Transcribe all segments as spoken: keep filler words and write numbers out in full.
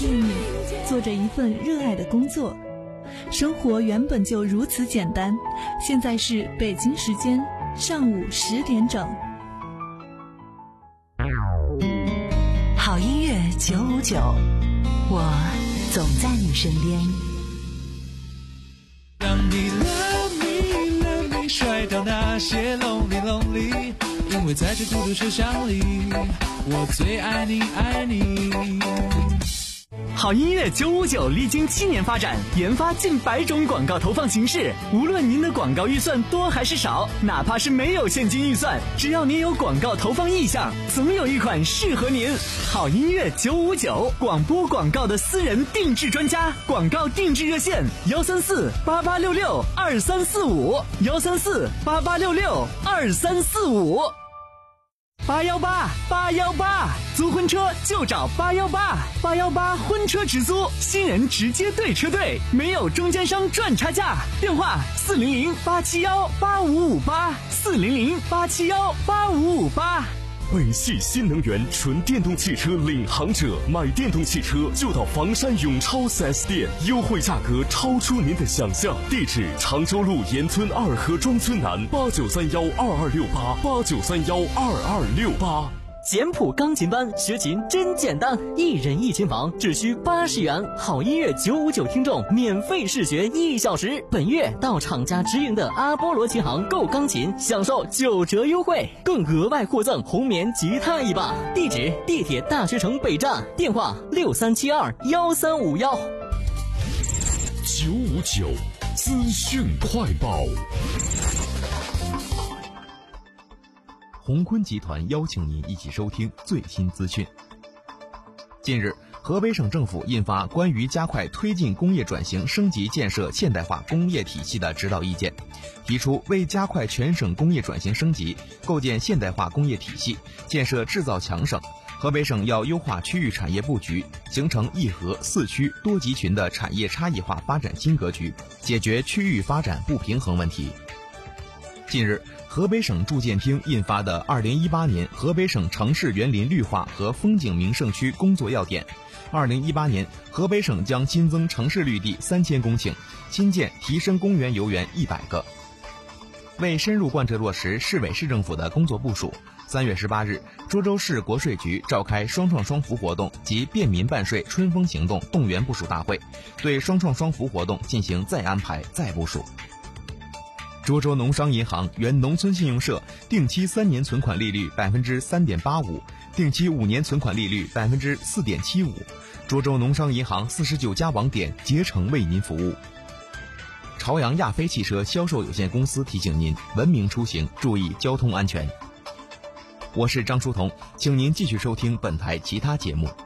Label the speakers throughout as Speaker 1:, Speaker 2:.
Speaker 1: 岁的你，做着一份热爱的工作，生活原本就如此简单。现在是北京时间上午十点整。
Speaker 2: 好音乐九五九，我总在你身边。
Speaker 3: 让你 love me love me 甩掉那些 lonely lonely， 因为在这孤独车厢里，我最爱你爱你。
Speaker 4: 好音乐九五九历经七年发展，研发近百种广告投放形式。无论您的广告预算多还是少，哪怕是没有现金预算，只要您有广告投放意向，总有一款适合您。好音乐九五九，广播广告的私人定制专家，广告定制热线幺三四八八六六二三四五幺三四八八六六二三四五。八幺八八幺八，租婚车就找八幺八八幺八婚车直租，新人直接对车队，没有中间商赚差价。电话四零零八七幺八五五八四零零八七幺八五五八。
Speaker 5: 北汽新能源纯电动汽车领航者，买电动汽车就到房山永超 四 S 店，优惠价格超出您的想象。地址：常州路沿村二河庄村南，八九三幺二二六八八九三幺二二六八。
Speaker 4: 简谱钢琴班学琴真简单，一人一琴房只需八十元，好音乐九五九听众免费试学一小时。本月到厂家直营的阿波罗琴行购钢琴，享受九折优惠，更额外获赠红棉吉他一把。地址：地铁大学城北站，电话六三七二幺三五幺。
Speaker 5: 九五九资讯快报。
Speaker 6: 鸿坤集团邀请您一起收听最新资讯。近日，河北省政府印发关于加快推进工业转型升级建设现代化工业体系的指导意见，提出为加快全省工业转型升级，构建现代化工业体系，建设制造强省，河北省要优化区域产业布局，形成一核四区多集群的产业差异化发展新格局，解决区域发展不平衡问题。近日，河北省住建厅印发的二零一八年河北省城市园林绿化和风景名胜区工作要点，二零一八年河北省将新增城市绿地三千公顷，新建提升公园游园一百个。为深入贯彻落实市委市政府的工作部署，三月十八日，涿州市国税局召开双创双扶活动及便民办税春风行动动员部署大会，对双创双扶活动进行再安排再部署。涿州农商银行原农村信用社定期三年存款利率百分之三点八五，定期五年存款利率百分之四点七五。涿州农商银行四十九家网点竭诚为您服务。朝阳亚飞汽车销售有限公司提醒您：文明出行，注意交通安全。我是张书彤，请您继续收听本台其他节目。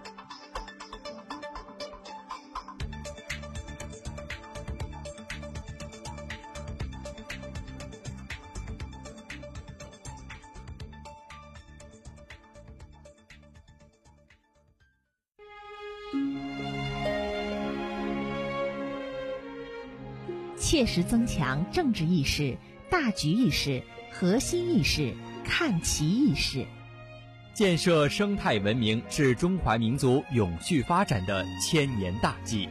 Speaker 7: 切实增强政治意识、大局意识、核心意识、看齐意识，
Speaker 8: 建设生态文明是中华民族永续发展的千年大计。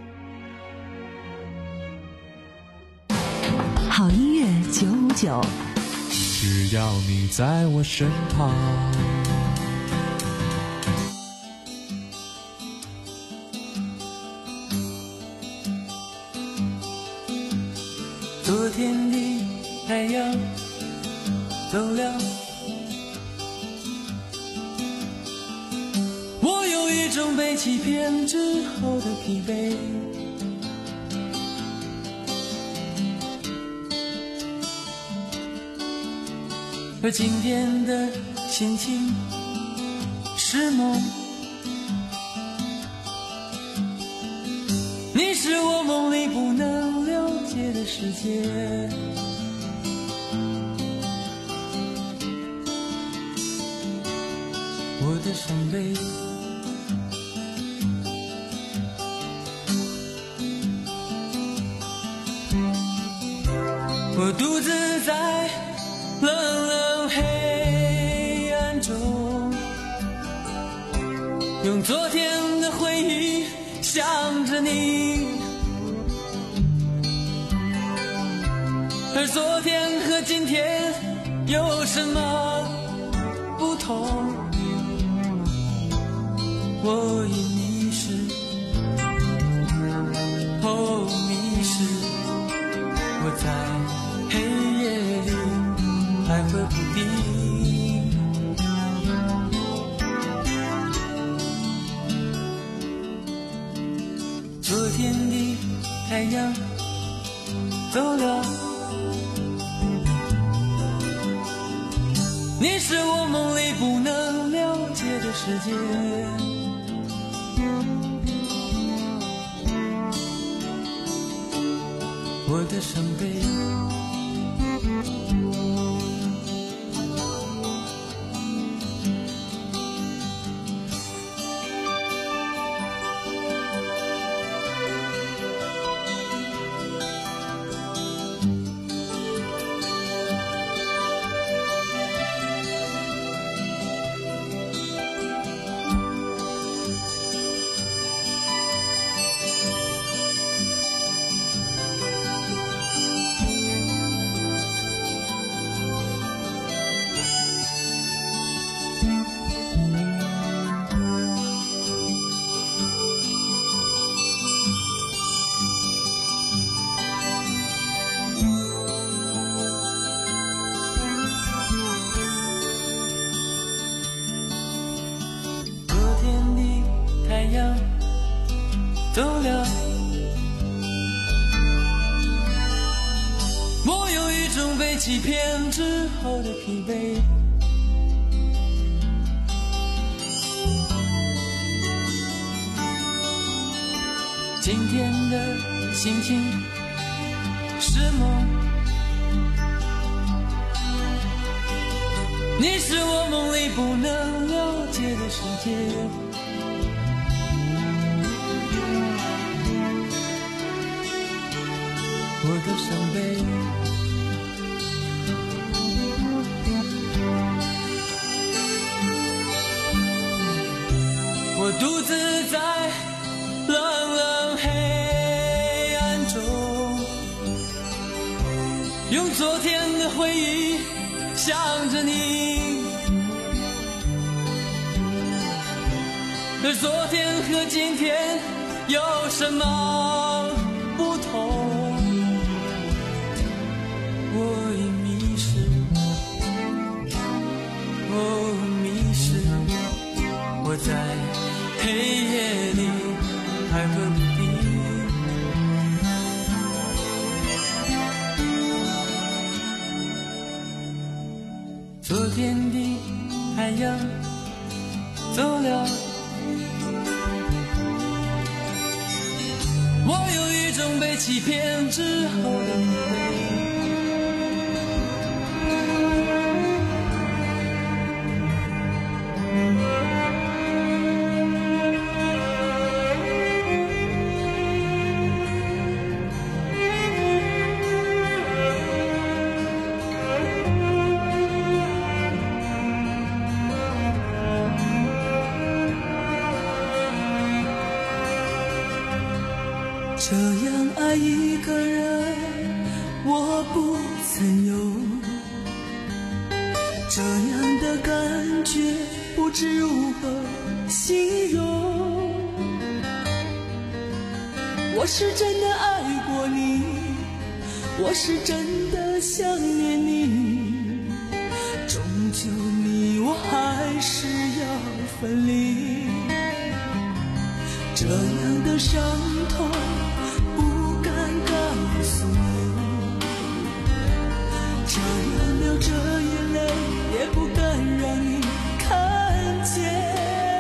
Speaker 2: 好音乐九五九，
Speaker 3: 只要你在我身旁。
Speaker 9: 昨天的太阳走了，我有一种被欺骗之后的疲惫，而今天的心情是梦，你是我梦里不能了解的世界，我的伤悲，我独自在冷冷黑暗中，用昨天的回忆像你，而昨天和今天有什么不同？我已迷失，哦迷失，我在黑夜里徘徊不定。昨天的太阳走了，你是我梦里不能了解的世界。我的伤悲，走了，我有一种被欺骗之后的疲惫。今天的心情是梦，你是我梦里不能了解的世界。我的伤悲，我独自在冷冷黑暗中，用昨天的回忆想着你，而昨天和今天有什么不同？我已迷失，哦迷失，我在黑夜里徘徊不定。昨天的太阳走了，我有一种被欺骗之后的迷惘。
Speaker 3: 这样爱一个人，我不曾有，这样的感觉不知如何形容。我是真的爱过你，我是真的想念你，终究你我还是要分离。这样的伤痛不敢告诉你，这样流着眼泪也不敢让你看见。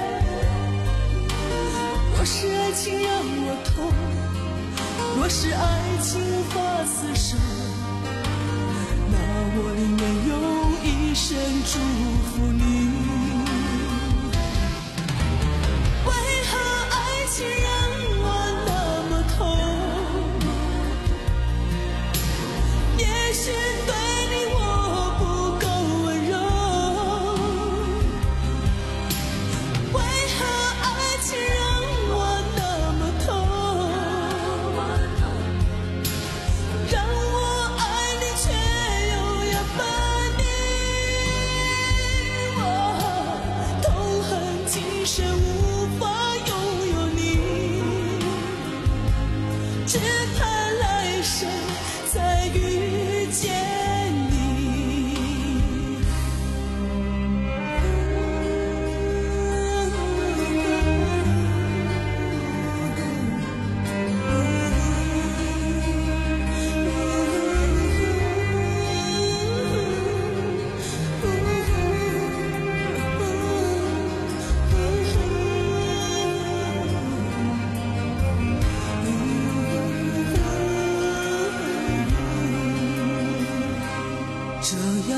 Speaker 3: 若是爱情让我痛，若是爱情无法厮守，那我宁愿用一生祝福你。为何爱情让我那么痛？也许对你我不够温柔。为何爱情让我那么痛？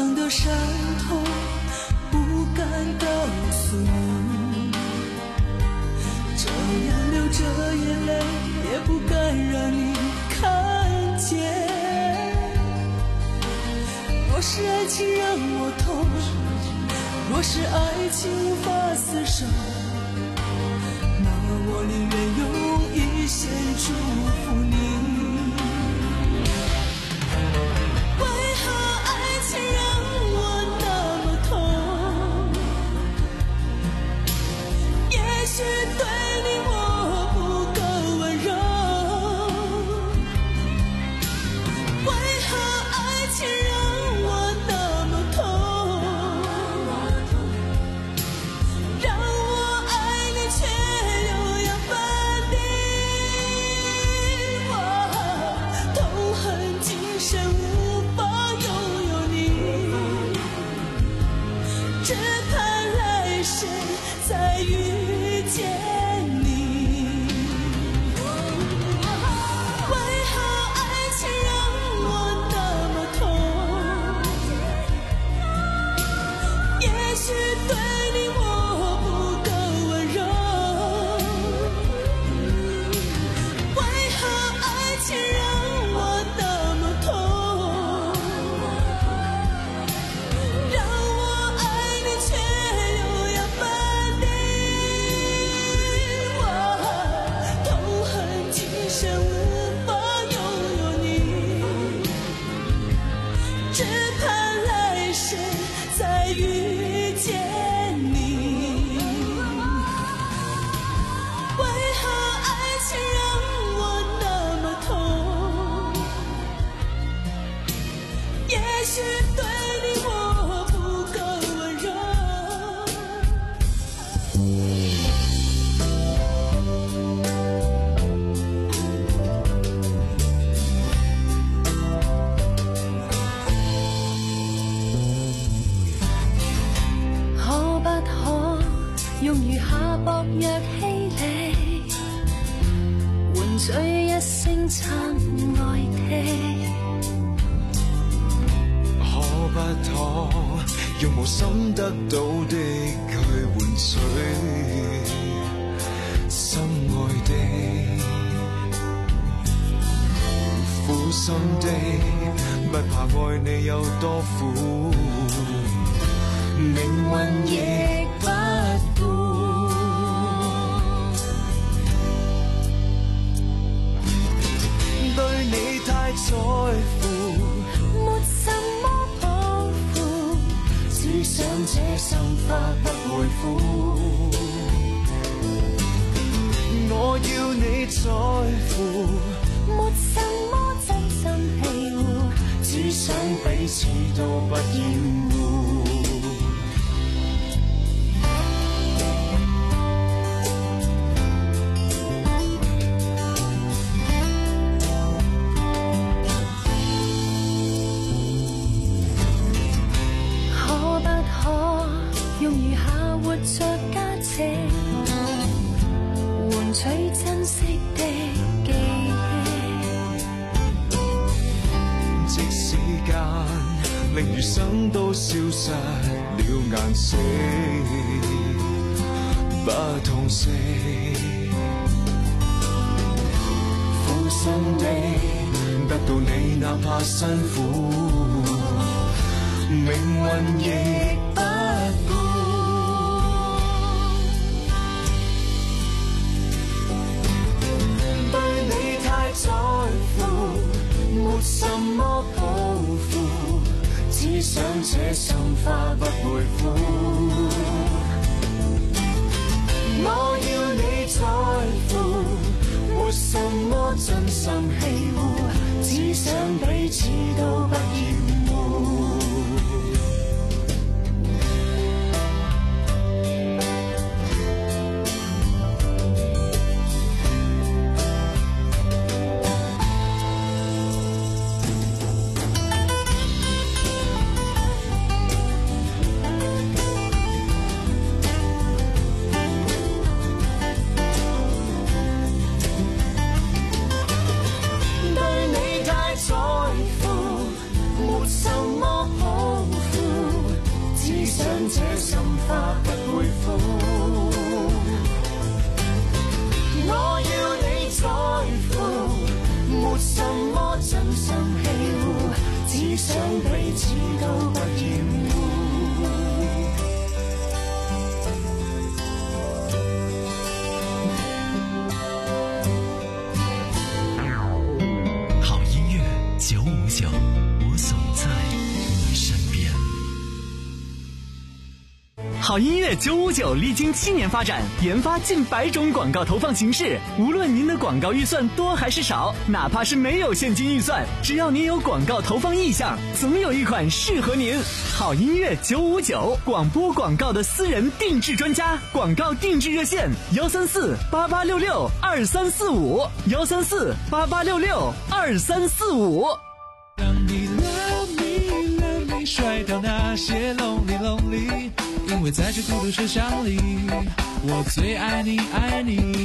Speaker 3: 样的伤痛不敢告诉你，这样流着眼泪也不敢让你看见。若是爱情让我痛，若是爱情无法厮守，那我宁愿用一线祝福你。为何爱情让我那么痛？也许对你我不够温柔。为何爱情让我那么痛？让我爱你却又要分离。我痛恨今生无法拥有你，只盼来世再遇见你。为何爱情让我那么痛？也许对你我不够温柔。为何爱情让我那么痛？让我爱你却又要分离。我痛恨今生无法拥有你，只盼来世再遇见你。为何爱情让我那么痛？也许对你我不够温柔。可不可用餘下薄弱氣力，換取一聲親愛的？
Speaker 10: 可不可用無心得到的去換取心愛的？苦心的不怕愛你有多苦，命運亦不顧。對你太在乎，
Speaker 3: 沒什麼抱負，只想這心花不會枯。
Speaker 10: 我要你在乎，
Speaker 3: 沒什麼真心庇護，只想彼此都不厭惡。可不可用餘下活着價值，換取珍惜的記憶？
Speaker 10: 即時間令餘生都消失了顏色，不痛惜。苦心地得到你，哪怕辛苦，命運亦不顧。對你太在乎，沒什麼抱負，只想這心花不會枯。我要你在乎，沒什麼真心庇護，只想彼此都不厭惡。 這心花不會枯。我要你在乎，沒什麼真心欺侮，只想彼此都不厭惡。
Speaker 11: 九五九，我总在你身边。
Speaker 4: 好音乐九五九历经七年发展，研发近百种广告投放形式。无论您的广告预算多还是少，哪怕是没有现金预算，只要您有广告投放意向，总有一款适合您。好音乐九五九，广播广告的私人定制专家，广告定制热线：幺三四八八六六二三四五，幺三四八八六六二三四五。
Speaker 12: 让你 love me love me 甩掉那些 lonely lonely， 因为在这孤独车厢里，我最爱你爱你。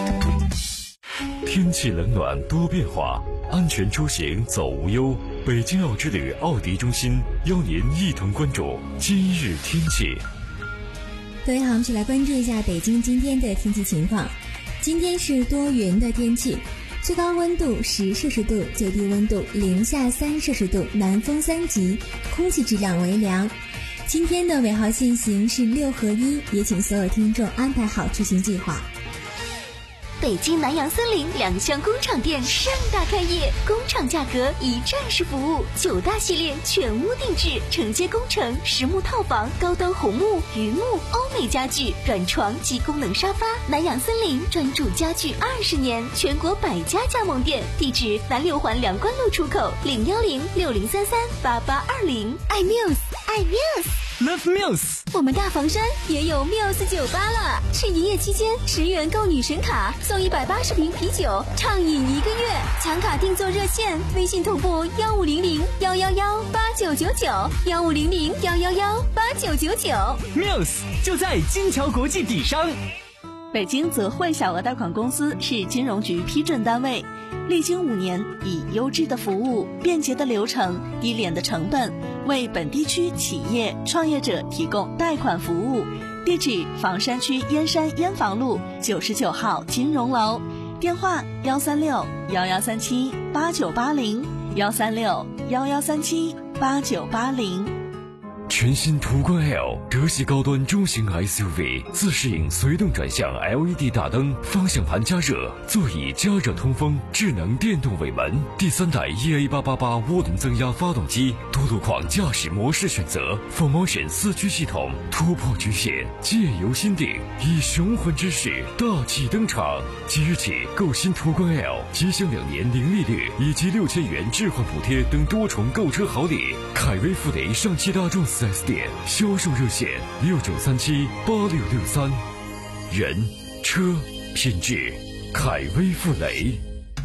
Speaker 5: 天气冷暖多变化，安全出行走无忧。北京奥之旅奥迪中心邀您一同关注今日天气。
Speaker 13: 各位好，我们一起来关注一下北京今天的天气情况。今天是多云的天气，最高温度十摄氏度，最低温度零下三摄氏度，南风三级，空气质量为良。今天的尾号限行是六合一，也请所有听众安排好出行计划。
Speaker 14: 北京南洋森林两厢工厂店盛大开业，工厂价格一站式服务，九大系列全屋定制，承接工程、实木套房、高端红木、榆木、欧美家具、软床及功能沙发。南洋森林专注家具二十年，全国百家加盟店，地址南六环梁关路出口零幺零六零三三八八二零。爱 Muse， 爱 Muse。Love
Speaker 4: Muse，
Speaker 14: 我们大房山也有 Muse 酒吧了，是营业期间十元购女神卡送一百八十瓶啤酒，畅饮一个月。抢卡订座热线：微信同步幺五零零幺幺幺八九九九，幺五零零幺幺幺八九九九。
Speaker 4: Muse 就在金桥国际底商。
Speaker 15: 北京泽汇小额贷款公司是金融局批准单位，历经五年，以优质的服务、便捷的流程、低廉的成本，为本地区企业创业者提供贷款服务。地址：房山区燕山燕房路九十九号金融楼，电话：幺三六幺幺三七八九八零，幺三六幺幺三七八九八零。
Speaker 5: 全新途观 L 德系高端中型 S U V， 自适应随动转向 L E D 大灯，方向盘加热，座椅加热通风，智能电动尾门，第三代 E A 八八八涡轮增压发动机，多路况驾驶模式选择 ，Full Motion 四驱系统，突破局限，借由心定，以雄浑之势大气登场。即日起购新途观 L， 即享两年零利率以及六千元置换补贴等多重购车好礼。凯威富雷上汽大众四 S 店销售热线六九三七八六六三，人车品质，凯威富雷。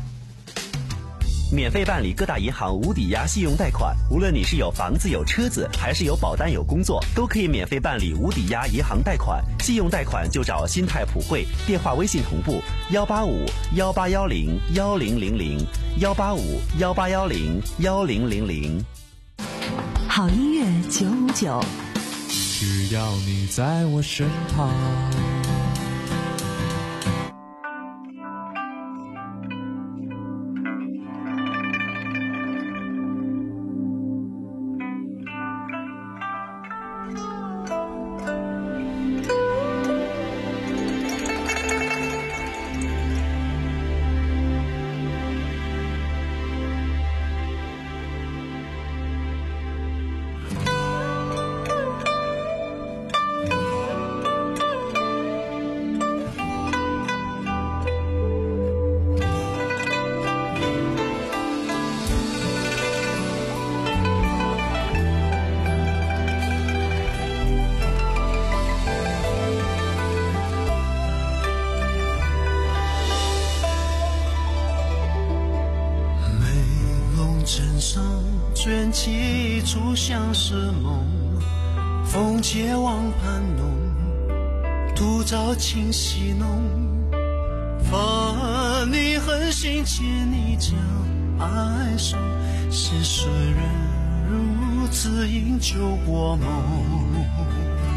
Speaker 16: 免费办理各大银行无抵押信用贷款，无论你是有房子有车子，还是有保单有工作，都可以免费办理无抵押银行贷款。信用贷款就找新泰普惠，电话微信同步幺八五幺八幺零幺零零零幺八五幺八幺零幺零零零。
Speaker 2: 好音乐九五九，
Speaker 12: 只要你在我身旁。
Speaker 10: 卷起初相识梦，风借望盘弄，独照清晰浓。分你狠心牵你将爱送，是谁人如此饮酒过梦？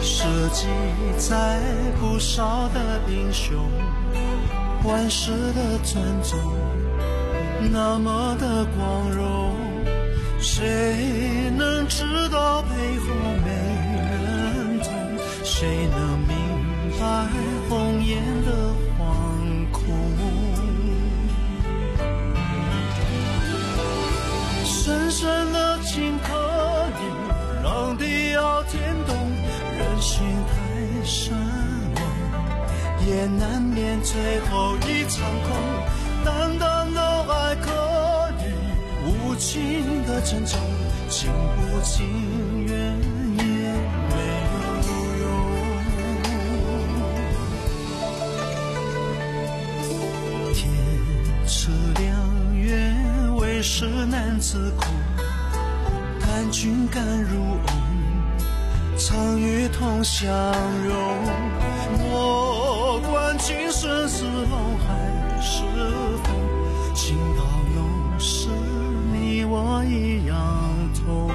Speaker 10: 设计在不少的英雄，万世的尊重，那么的光荣，谁能知道背后没人懂？谁能明白红颜的惶恐？深深的情可以让地要天动，人心太善忘，也难免最后一场空。淡淡的爱可以无情的珍重，情不情愿也没有用。天赐良缘，为时难自控，谈君甘如饵，常与同相拥。莫管今生是龙还是凤，情到浓时你我一样痛。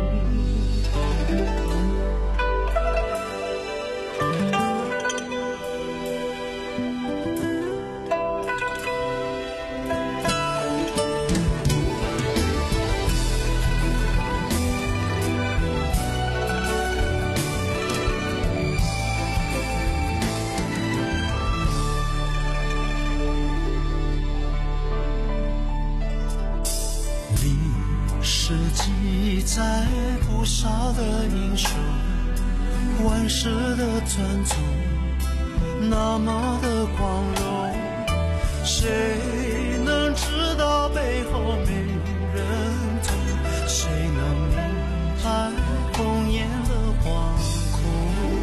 Speaker 10: 记载不少的英雄，万世的尊重，那么的光荣，谁能知道背后没人懂？谁能明白红颜的惶恐？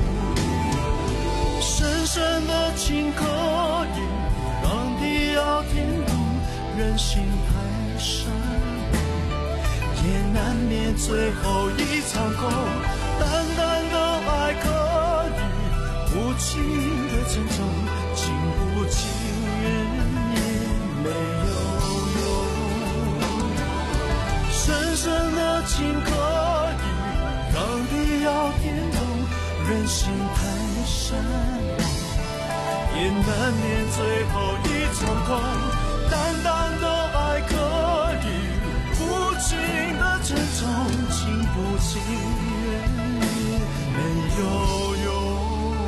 Speaker 10: 深深的情可以让地要天动，人心太善，也难免最后一场空。淡淡的爱可以无情的珍重，情不情愿也没有用。深深的情可以让地要天动，人心太善良，也难免最后一场空。淡淡的爱可以无情的珍重，情不情愿也没有用。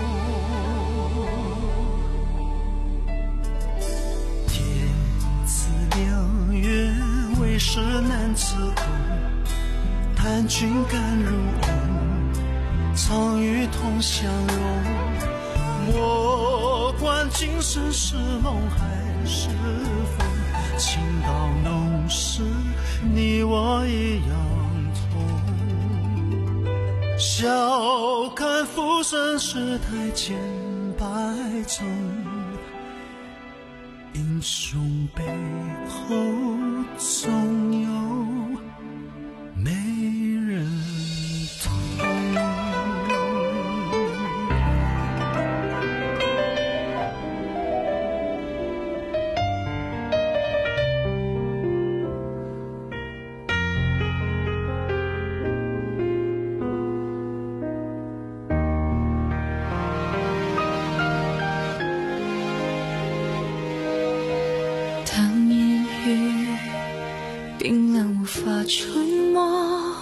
Speaker 10: 天赐良缘，为时难自控，谈君甘如饵，常与同相拥。莫管今生是龙还是凤，情到浓时你我一样痛。笑看浮生事态千百种，英雄背后总有没人懂。
Speaker 3: 冰冷无法触摸，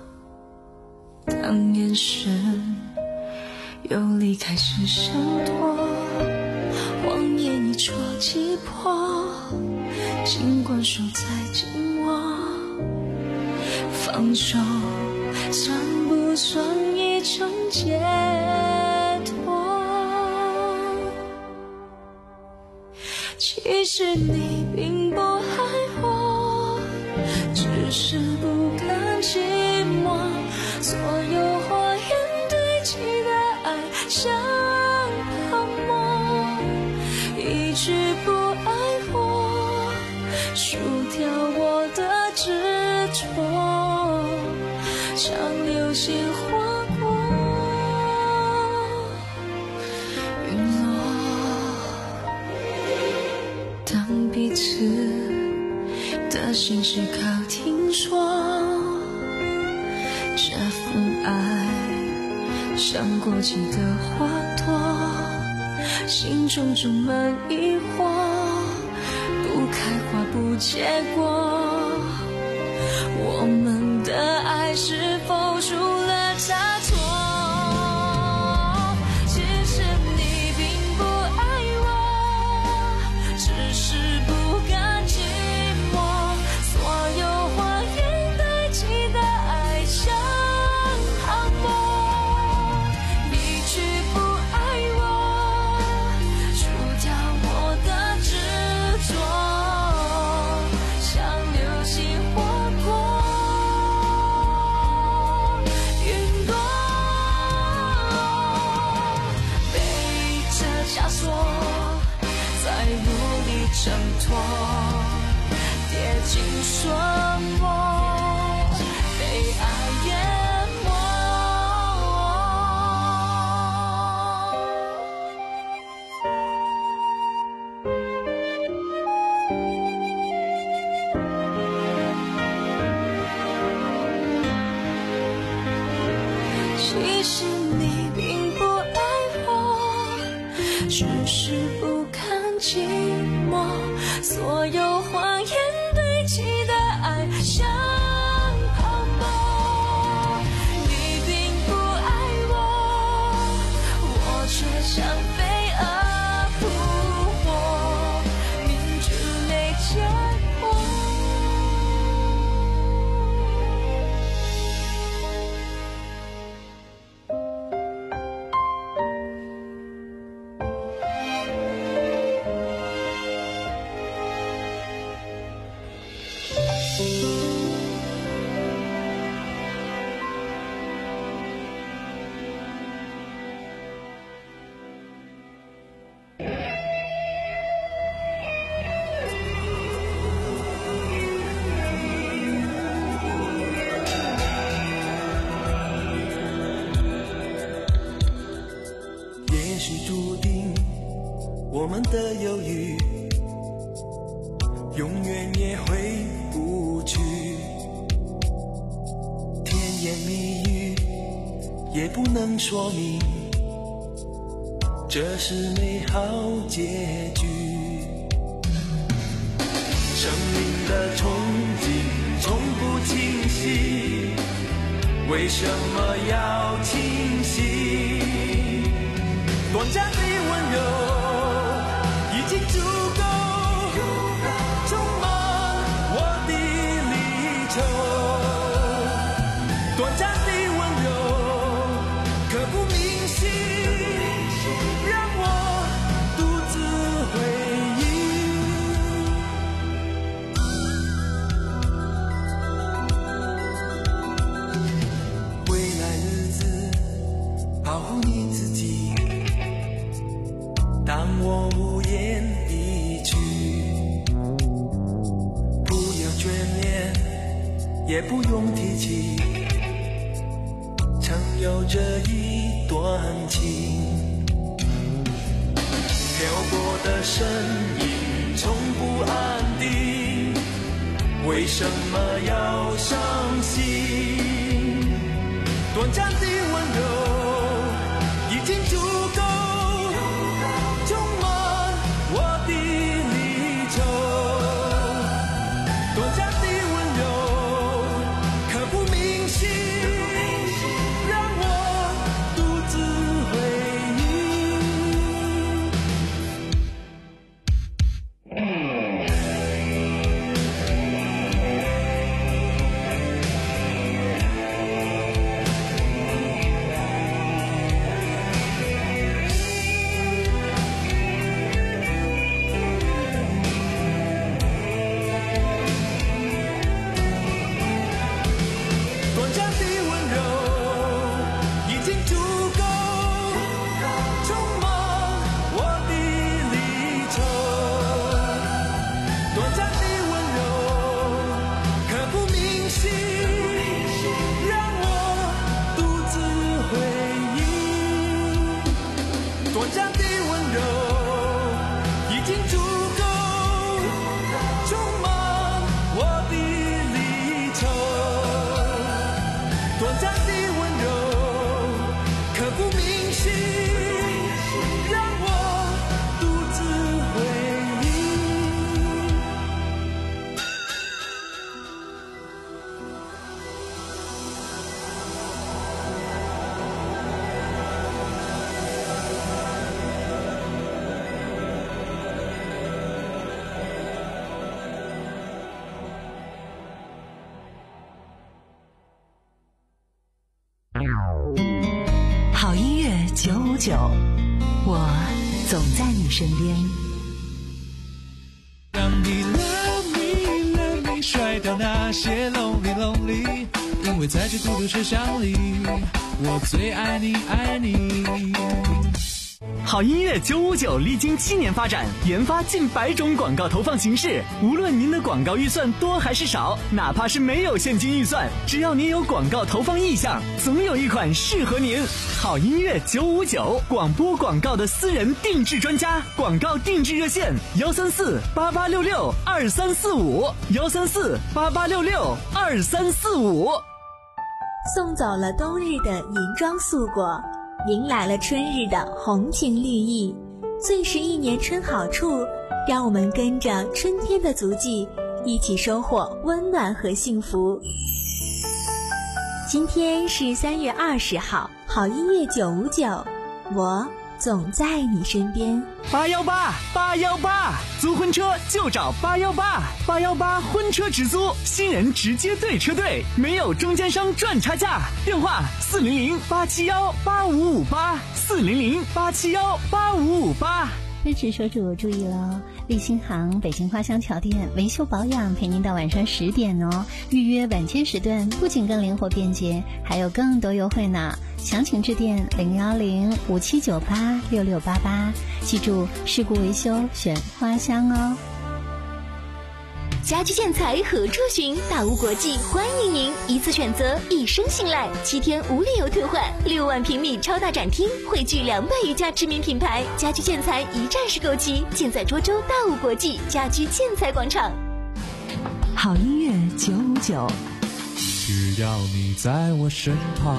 Speaker 3: 当眼神又离开时闪躲，谎言一戳即破，尽管守在紧握，放手算不算一种解脱？其实你并不爱我，只是不甘寂寞，所有花言堆积的爱像泡沫，一句不爱我，输掉我的执着，像流星划过陨落。当彼此的心事靠听说，这份爱像过期的花朵，心中充满疑惑，不开花不结果，我们的爱是否出了差错？其实你并不爱我，只是不甘寂寞，所有谎言堆积的爱像泡沫，你却不爱我，除掉我的执着，像流星划过云朵，背着枷锁，再无力挣脱，跌进漩涡，被爱淹没。其实你并不爱我，只是不堪寂寞，所有谎言堆积的爱像泡沫，你并不爱我，我却像飞蛾扑火，明知没结果。
Speaker 10: 也许注定我们的犹豫永远也回不去，甜言蜜语也不能说明这是美好结局。生命的憧憬从不清晰，为什么要清晰？短暂的温柔已经足够充满我的离愁，短暂的温柔可不明晰，让我独自回忆。未来日子保护你自己，当我无言离去，不要眷恋，也不用提起，曾有这一段情。漂泊的身影从不安定，为什么要伤心？短暂的温柔已经足够充满我的离愁，短暂的温柔可不明晰，让我独自回忆。短暂的温柔，可不
Speaker 2: 好音乐九五九，我总在你身边。
Speaker 12: 让你 love me love me 甩掉那些 lonely lonely， 因为在这孤独车厢里，我最爱你爱你。
Speaker 4: 好音乐九五九历经七年发展，研发近百种广告投放形式。无论您的广告预算多还是少，哪怕是没有现金预算，只要您有广告投放意向，总有一款适合您。好音乐九五九，广播广告的私人定制专家，广告定制热线：幺三四八八六六二三四五，幺三四八八六六二三四五。
Speaker 13: 送走了冬日的银装素裹，迎来了春日的红情绿意，最是一年春好处，让我们跟着春天的足迹，一起收获温暖和幸福。今天是三月二十号，好音乐九五九，我总在你身边。
Speaker 4: 八幺八八幺八，租婚车就找八幺八，八幺八婚车直租，新人直接对车队，没有中间商赚差价。电话四零零八七幺八五五八，四零零八七幺八五五八。
Speaker 7: 支持车主注意了，立新行北京花乡桥店维修保养陪您到晚上十点哦。预约晚间时段不仅更灵活便捷，还有更多优惠呢。详情致电零幺零五七九八六六八八，记住事故维修选花乡哦。
Speaker 14: 家居建材何处寻？大屋国际欢迎您，一次选择，一生信赖，七天无理由退换，六万平米超大展厅，汇聚两百余家知名品牌，家居建材一站式购齐，建在涿州大屋国际家居建材广场。
Speaker 2: 好音乐九五九，
Speaker 12: 只要你在我身旁。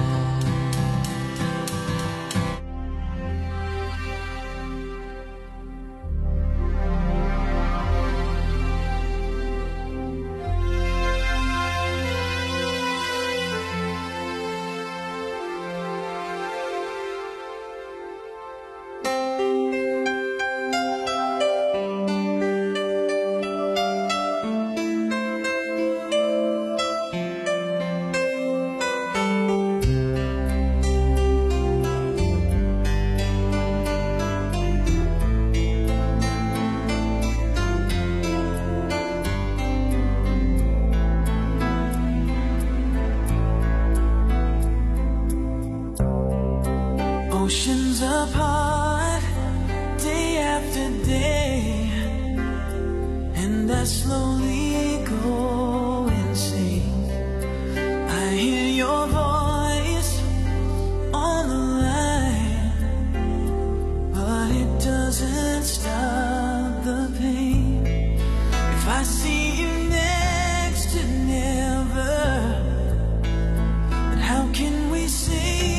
Speaker 3: Oceans apart, day after day, and I slowly go insane. I hear your voice on the line, but it doesn't stop the pain. If I see you next to never, then how can we say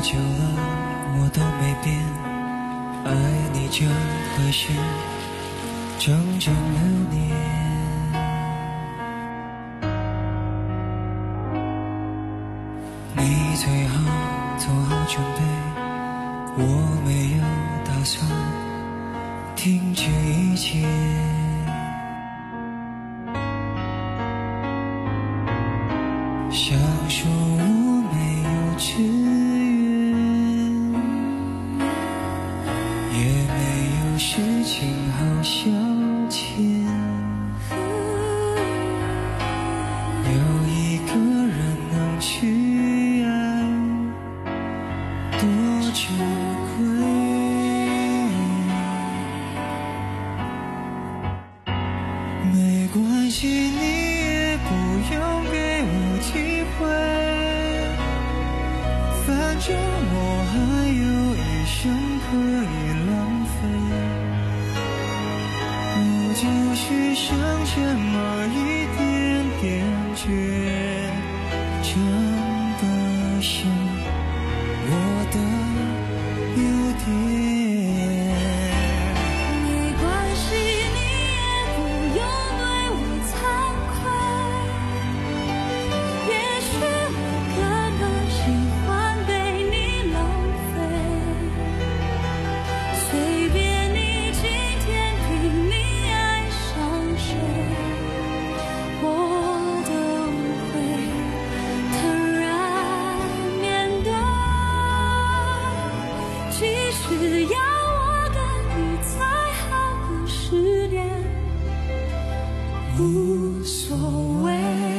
Speaker 9: 久了我都没变，爱你这回事整整六年。你最好做好准备，我没有打算停止一切。想说我没有志愿，也没有事情好消遣，有一个人能去爱，多珍贵。没关系，你也不用给我机会，反正我还有一生可以浪费，我就是剩这么一点点倔，真的是我的优点。无所谓。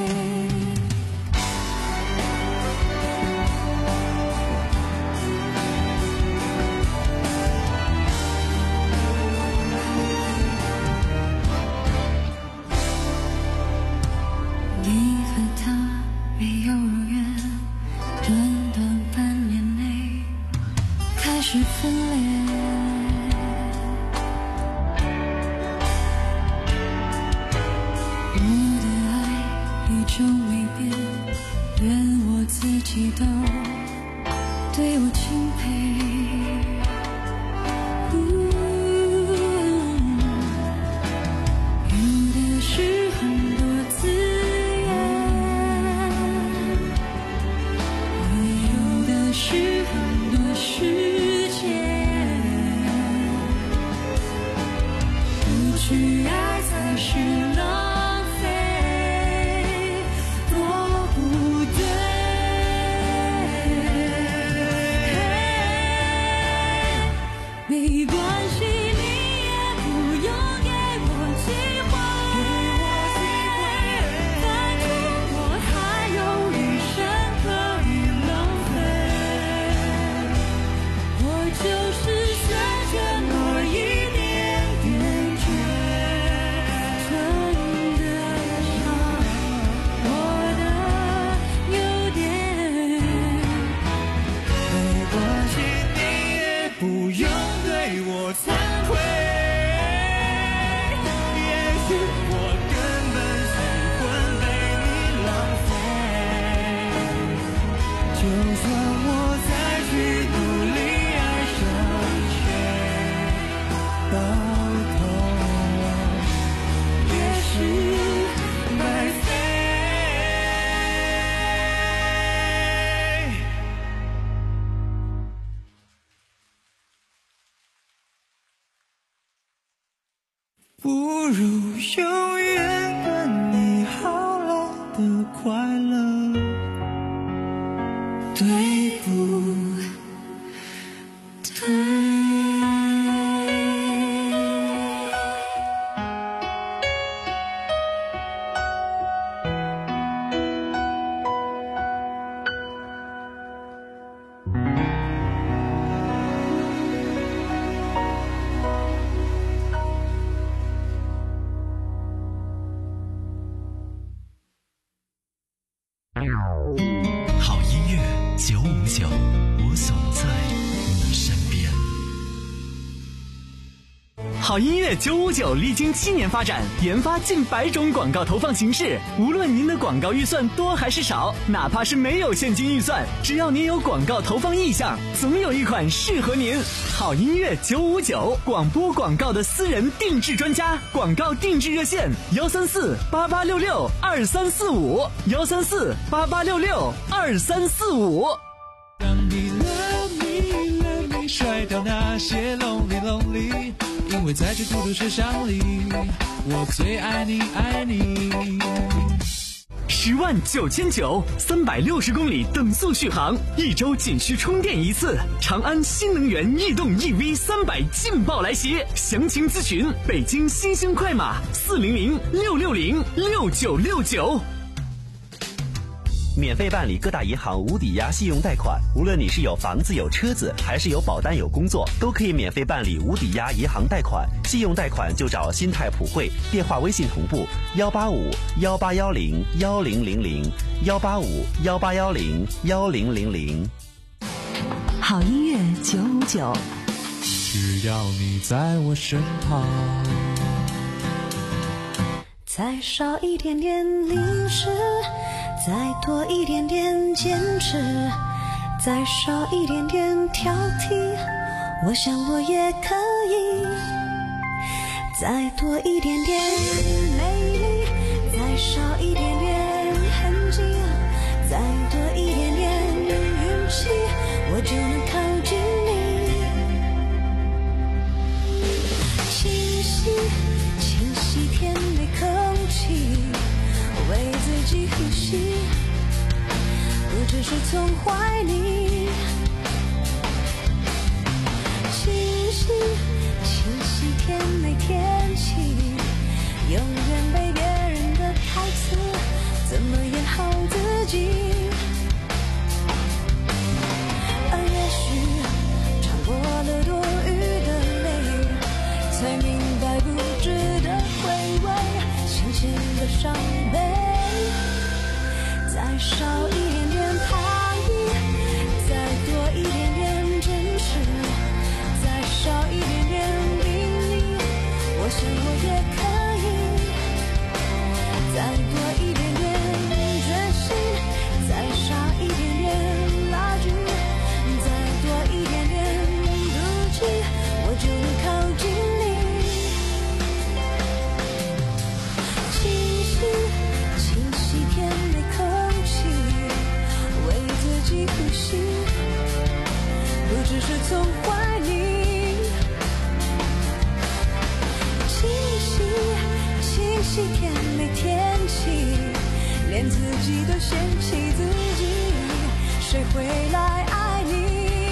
Speaker 9: 你和他没幼儿园，短短半年内开始分裂。终没变，连我自己都对我钦佩。有的是很多资源，有的是很多时间，不去爱才是浪。没关系，你也不用给我机会，反正我还有一生可以浪费，我就是选这么一点点倔，真的像我的优点。没关系，你也不用对我惭愧，也许我根本喜欢被你浪费，就算我再去努力爱上谁，到头也是白费。不如永远跟你好来的快乐，对不对？
Speaker 11: 好音乐九五九，我总在你身边。
Speaker 4: 好好音乐九五九历经七年发展，研发近百种广告投放形式。无论您的广告预算多还是少，哪怕是没有现金预算，只要您有广告投放意向，总有一款适合您。好音乐九五九，广播广告的私人定制专家，广告定制热线：幺三四八八六六二三四五，幺三四八八六六二三四五。
Speaker 12: 让你 love me love me 甩掉那些 lonely lonely， 因为在这孤独车厢里，我最爱你爱你。
Speaker 4: 十万九千九，三百六十公里等速续航，一周仅需充电一次。长安新能源逸动 E V 三百劲爆来袭，详情咨询北京新兴快马四零零六六零六九六九。
Speaker 16: 免费办理各大银行无抵押信用贷款，无论你是有房子有车子，还是有保单有工作，都可以免费办理无抵押银行贷款。信用贷款就找新泰普惠，电话微信同步幺八五幺八幺零幺零零零幺八五幺八幺零幺零零零。
Speaker 2: 好音乐九五九，
Speaker 12: 只要你在我身旁。
Speaker 17: 再少一点点零食，再多一点点坚持，再少一点点挑剔，我想我也可以。再多一点点美丽，再少一点点痕迹，再多一点点运气，我就能靠近你。清晰清晰甜美空气，为自己呼吸，不只是从怀里。清晰清晰甜美天气，永远被别人的台词，怎么演好自己？而也许尝过了多余的泪，才明白不值得回味浅浅的伤悲。再少一点点糖衣，再多一点点真实，再少一点点秘密，我想我也可以。再多一点点决心，再少一点点拉锯，再多一点点妒忌，我就能靠近你。清晰清晰甜美空气，为自己呼吸，不只是从怀里。清晰清晰甜美天气，连自己都嫌弃自己，谁会来爱你？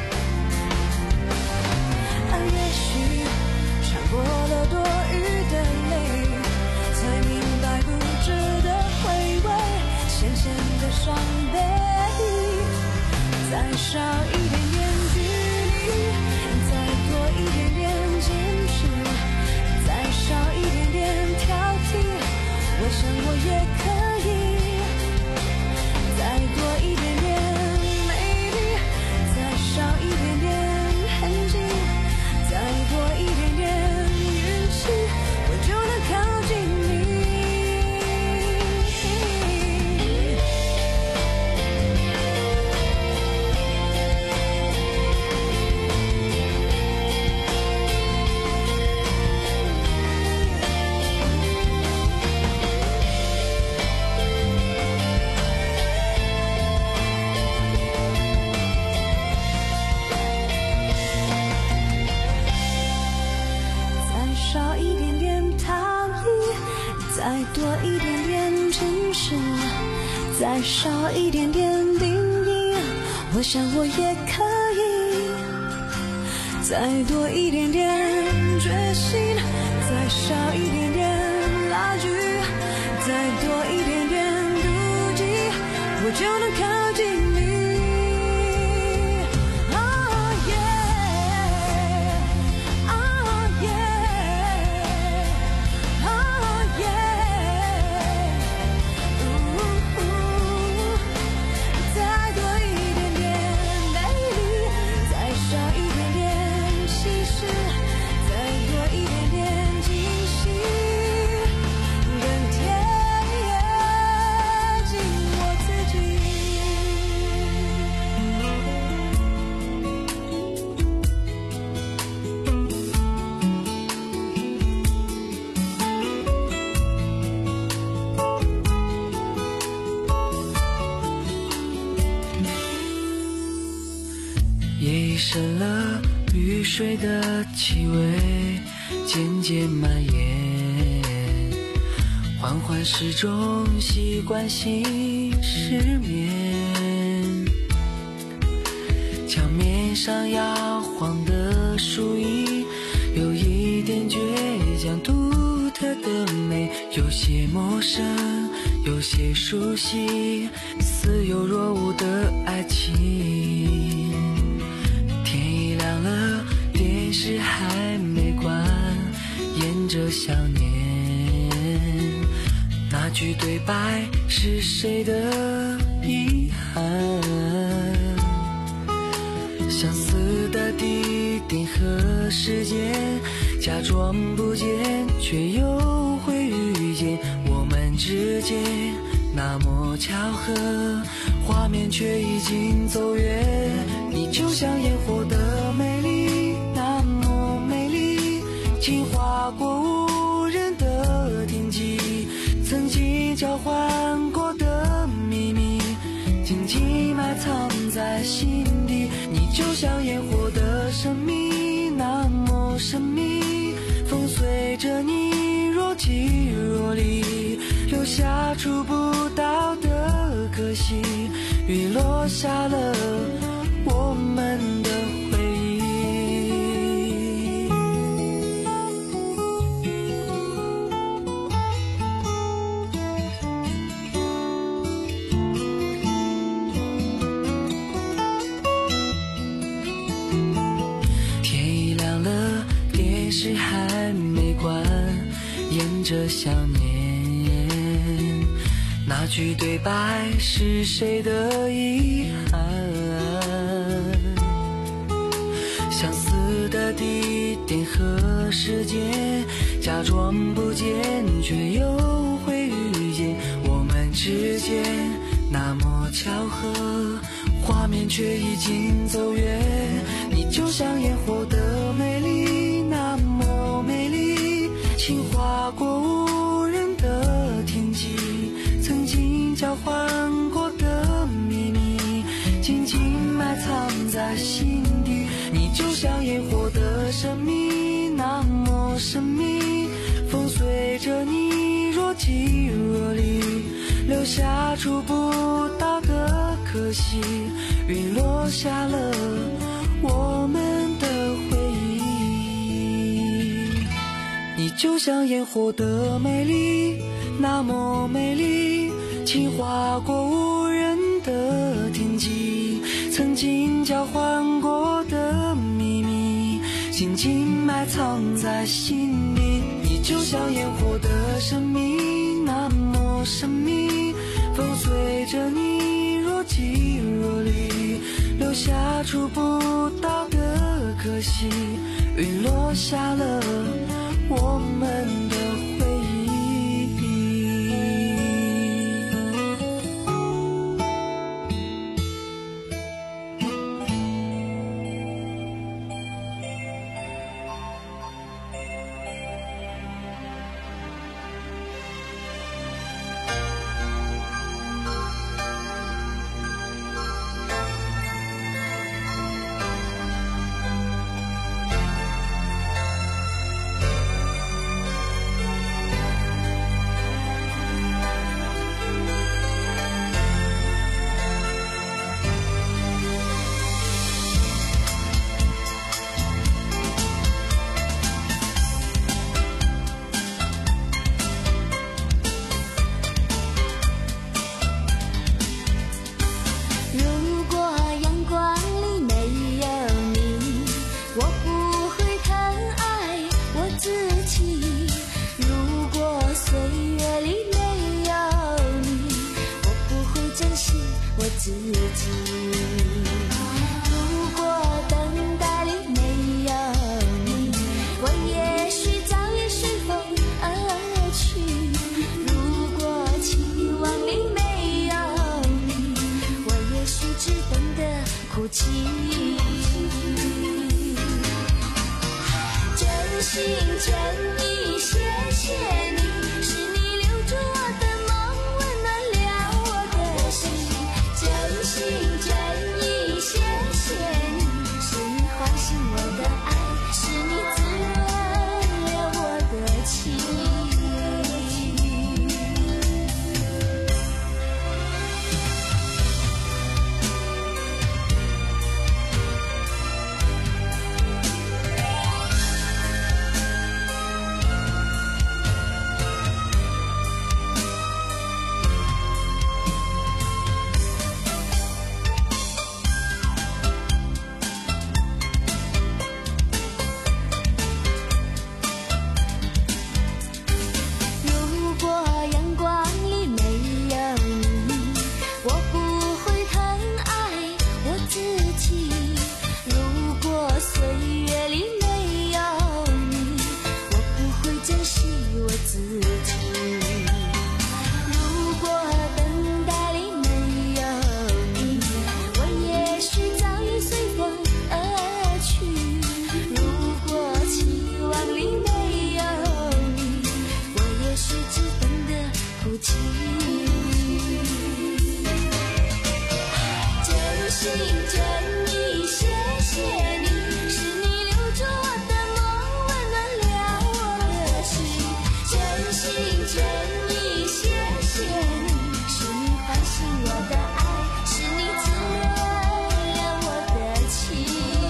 Speaker 17: 而也许尝过了多余的泪，才明白不值得回味浅浅的伤悲。再少一点点距离，再多一点点坚持，再少一点点挑剔，我想我也可以。再多一点点美丽，再少一点点痕迹，再多一点点运气，我就能靠近你。再少一点点糖衣，再多一点点真实，再少一点点定义，我想我也可以。再多一点点决心，再少一点点拉锯，再多一点点妒忌，我就能靠近你。再多一点
Speaker 9: 深了，雨水的气味渐渐蔓延，缓缓时钟习惯性失眠，墙面上摇晃的树影有一点倔强，独特的美，有些陌生，有些熟悉，似有若无的爱情。天已亮了，电视还没关，沿着想念，那句对白是谁的遗憾？相似的地点和时间，假装不见，却又会遇见。我们之间那么巧合，画面却已经走远。你就像烟火的美丽，那么美丽，轻划过无人的天际，曾经交换过的秘密，紧紧埋藏在心底。你就像烟火的神秘，那么神秘，风随着你若即若离，留下触不到的可惜，雨落下了我们的回忆。天已亮了，电视还没关，沿着想念，那句对白是谁的遗憾？相似的地点和时间，假装不见，却又会遇见。我们之间那么巧合，画面却已经走远。你就像烟火的美丽，那么美丽，轻划过无人的天际，曾经交换过的秘密，紧紧埋藏在心底。你就像烟火的神秘，那么神秘，风随着你若即若离，留下触不到的可惜，雨落下了我们的回忆。你就像烟火的美丽，那么美丽，轻划过无人的天际，曾经交换过的秘密，紧紧埋藏在心底。你就像烟火的神秘，那么神秘，风随着你若即若离，留下触不到的可惜，雨落下了我们的回忆。
Speaker 17: 自己。如果等待里没有你，我也许早已随风而去。如果期望里没有你，我也许只懂得哭泣。真心真意谢谢你，是你留住我的梦，温暖了我的心。真心真意谢谢你，是你唤醒我的爱，是你滋润了我的情。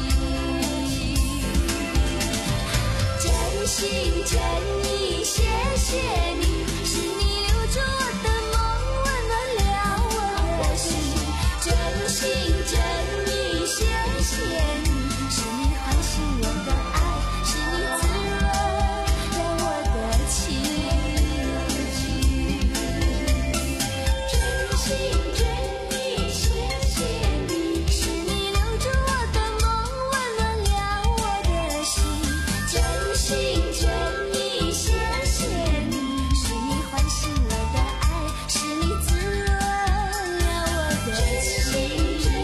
Speaker 17: 真心真意谢谢你，是你留住我的梦，温暖了我的心。真心真意谢谢你，是你唤醒我的爱，是你滋润了我的情。真心真意谢谢你，是你留住我的梦，温暖了我的心。真心真意谢谢你，是你唤醒我的爱，是你滋润了我的情。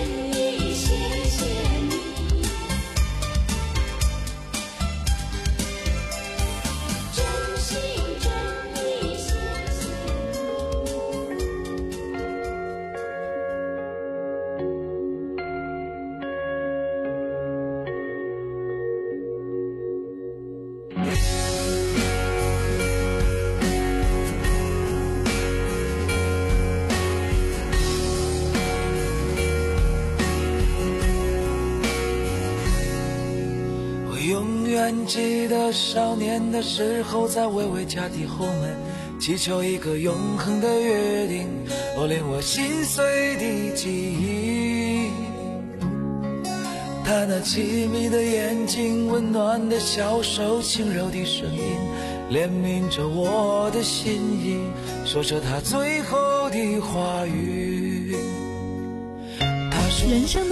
Speaker 10: 永远记得少年的时候，在微微家的后门祈求一个永恒的约定，哦，令我心碎的记忆。他那凄迷的眼睛，温暖的小手，轻柔的声音，怜悯着我的心意，说着他最后的话语。他说
Speaker 1: 人生的